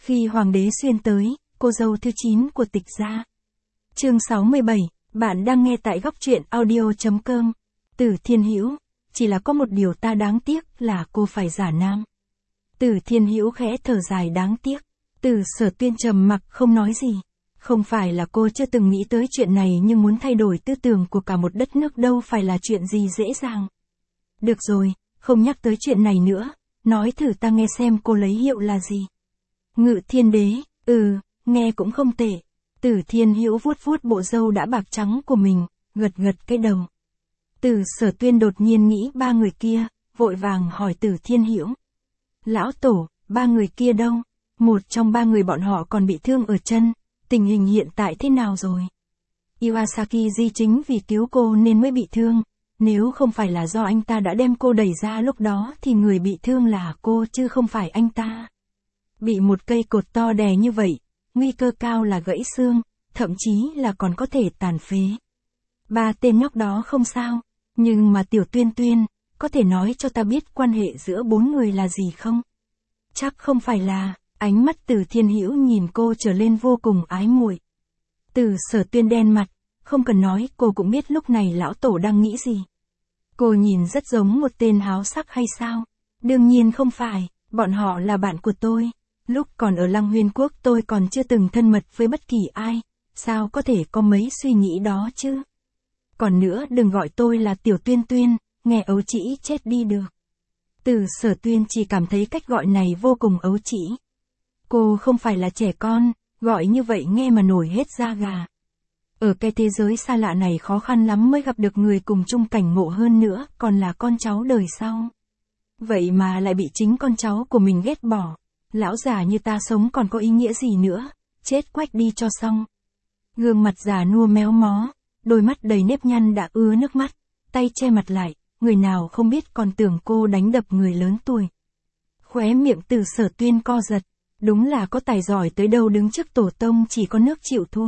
Khi hoàng đế xuyên tới, cô dâu thứ 9 của Tịch gia. Chương 67, bạn đang nghe tại góc truyện audio.com. Từ Thiên Hữu, chỉ là có một điều ta đáng tiếc là cô phải giả nam. Từ Thiên Hữu khẽ thở dài đáng tiếc. Từ Sở Tuyên trầm mặc không nói gì. Không phải là cô chưa từng nghĩ tới chuyện này, nhưng muốn thay đổi tư tưởng của cả một đất nước đâu phải là chuyện gì dễ dàng. Được rồi, không nhắc tới chuyện này nữa, nói thử ta nghe xem cô lấy hiệu là gì. Ngự Thiên Đế, nghe cũng không tệ. Từ Thiên Hữu vuốt vuốt bộ râu đã bạc trắng của mình, gật gật cái đầu. Từ Sở Tuyên đột nhiên nghĩ ba người kia, vội vàng hỏi Từ Thiên Hữu. Lão Tổ, ba người kia đâu? Một trong ba người bọn họ còn bị thương ở chân, tình hình hiện tại thế nào rồi? Iwasaki Di chính vì cứu cô nên mới bị thương, nếu không phải là do anh ta đã đem cô đẩy ra lúc đó thì người bị thương là cô chứ không phải anh ta. Bị một cây cột to đè như vậy, nguy cơ cao là gãy xương, thậm chí là còn có thể tàn phế. Ba tên nhóc đó không sao, nhưng mà Tiểu Tuyên Tuyên, có thể nói cho ta biết quan hệ giữa bốn người là gì không? Chắc không phải là, ánh mắt Từ Thiên Hữu nhìn cô trở lên vô cùng ái muội. Từ Sở Tuyên đen mặt, không cần nói cô cũng biết lúc này lão tổ đang nghĩ gì. Cô nhìn rất giống một tên háo sắc hay sao? Đương nhiên không phải, bọn họ là bạn của tôi. Lúc còn ở Lăng Huyên Quốc tôi còn chưa từng thân mật với bất kỳ ai, sao có thể có mấy suy nghĩ đó chứ? Còn nữa đừng gọi tôi là Tiểu Tuyên Tuyên, nghe ấu trĩ chết đi được. Từ Sở Tuyên chỉ cảm thấy cách gọi này vô cùng ấu trĩ. Cô không phải là trẻ con, gọi như vậy nghe mà nổi hết da gà. Ở cái thế giới xa lạ này khó khăn lắm mới gặp được người cùng chung cảnh ngộ, hơn nữa còn là con cháu đời sau. Vậy mà lại bị chính con cháu của mình ghét bỏ. Lão già như ta sống còn có ý nghĩa gì nữa, chết quách đi cho xong. Gương mặt già nua méo mó, đôi mắt đầy nếp nhăn đã ứa nước mắt, tay che mặt lại, người nào không biết còn tưởng cô đánh đập người lớn tuổi. Khóe miệng Từ Sở Tuyên co giật, đúng là có tài giỏi tới đâu đứng trước tổ tông chỉ có nước chịu thua.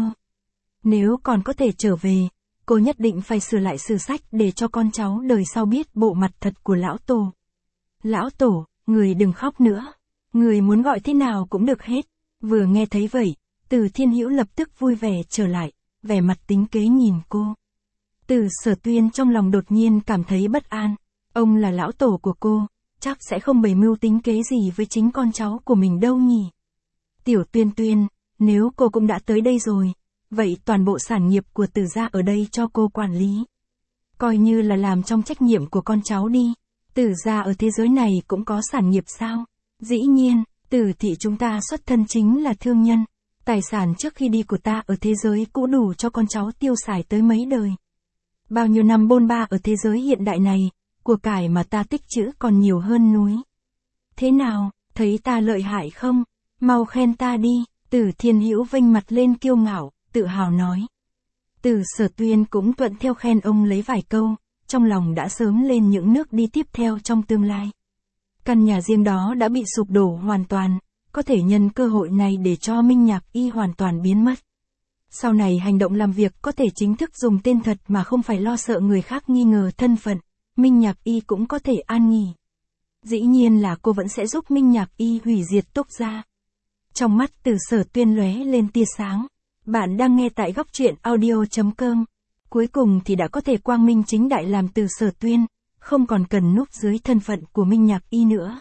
Nếu còn có thể trở về, cô nhất định phải sửa lại sử sách để cho con cháu đời sau biết bộ mặt thật của lão tổ. Lão tổ, người đừng khóc nữa. Người muốn gọi thế nào cũng được hết. Vừa nghe thấy vậy, Từ Thiên Hữu lập tức vui vẻ trở lại, vẻ mặt tính kế nhìn cô. Từ Sở Tuyên trong lòng đột nhiên cảm thấy bất an. Ông là lão tổ của cô, chắc sẽ không bày mưu tính kế gì với chính con cháu của mình đâu nhỉ. Tiểu Tuyên Tuyên, nếu cô cũng đã tới đây rồi, vậy toàn bộ sản nghiệp của Từ gia ở đây cho cô quản lý. Coi như là làm trong trách nhiệm của con cháu đi. Từ gia ở thế giới này cũng có sản nghiệp sao? Dĩ nhiên, Từ thị chúng ta xuất thân chính là thương nhân. Tài sản trước khi đi của ta ở thế giới cũ đủ cho con cháu tiêu xài tới mấy đời. Bao nhiêu năm bôn ba ở thế giới hiện đại này, của cải mà ta tích trữ còn nhiều hơn núi. Thế nào, thấy ta lợi hại không? Mau khen ta đi. Từ Thiên Hữu vênh mặt lên kiêu ngạo, tự hào nói. Từ Sở Tuyên cũng thuận theo khen ông lấy vài câu, trong lòng đã sớm lên những nước đi tiếp theo trong tương lai. Căn nhà riêng đó đã bị sụp đổ hoàn toàn, có thể nhân cơ hội này để cho Minh Nhạc Y hoàn toàn biến mất. Sau này hành động làm việc có thể chính thức dùng tên thật mà không phải lo sợ người khác nghi ngờ thân phận, Minh Nhạc Y cũng có thể an nghỉ. Dĩ nhiên là cô vẫn sẽ giúp Minh Nhạc Y hủy diệt Túc gia. Trong mắt Từ Sở Tuyên lóe lên tia sáng. Bạn đang nghe tại góc truyện audio.com. Cuối cùng thì đã có thể quang minh chính đại làm Từ Sở Tuyên, không còn cần núp dưới thân phận của Minh Nhạc Y nữa.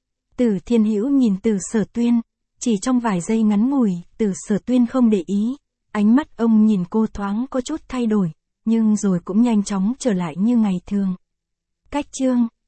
Từ Thiên Hữu nhìn Từ Sở Tuyên, chỉ trong vài giây ngắn ngủi, Từ Sở Tuyên không để ý, ánh mắt ông nhìn cô thoáng có chút thay đổi, nhưng rồi cũng nhanh chóng trở lại như ngày thường. Cách chương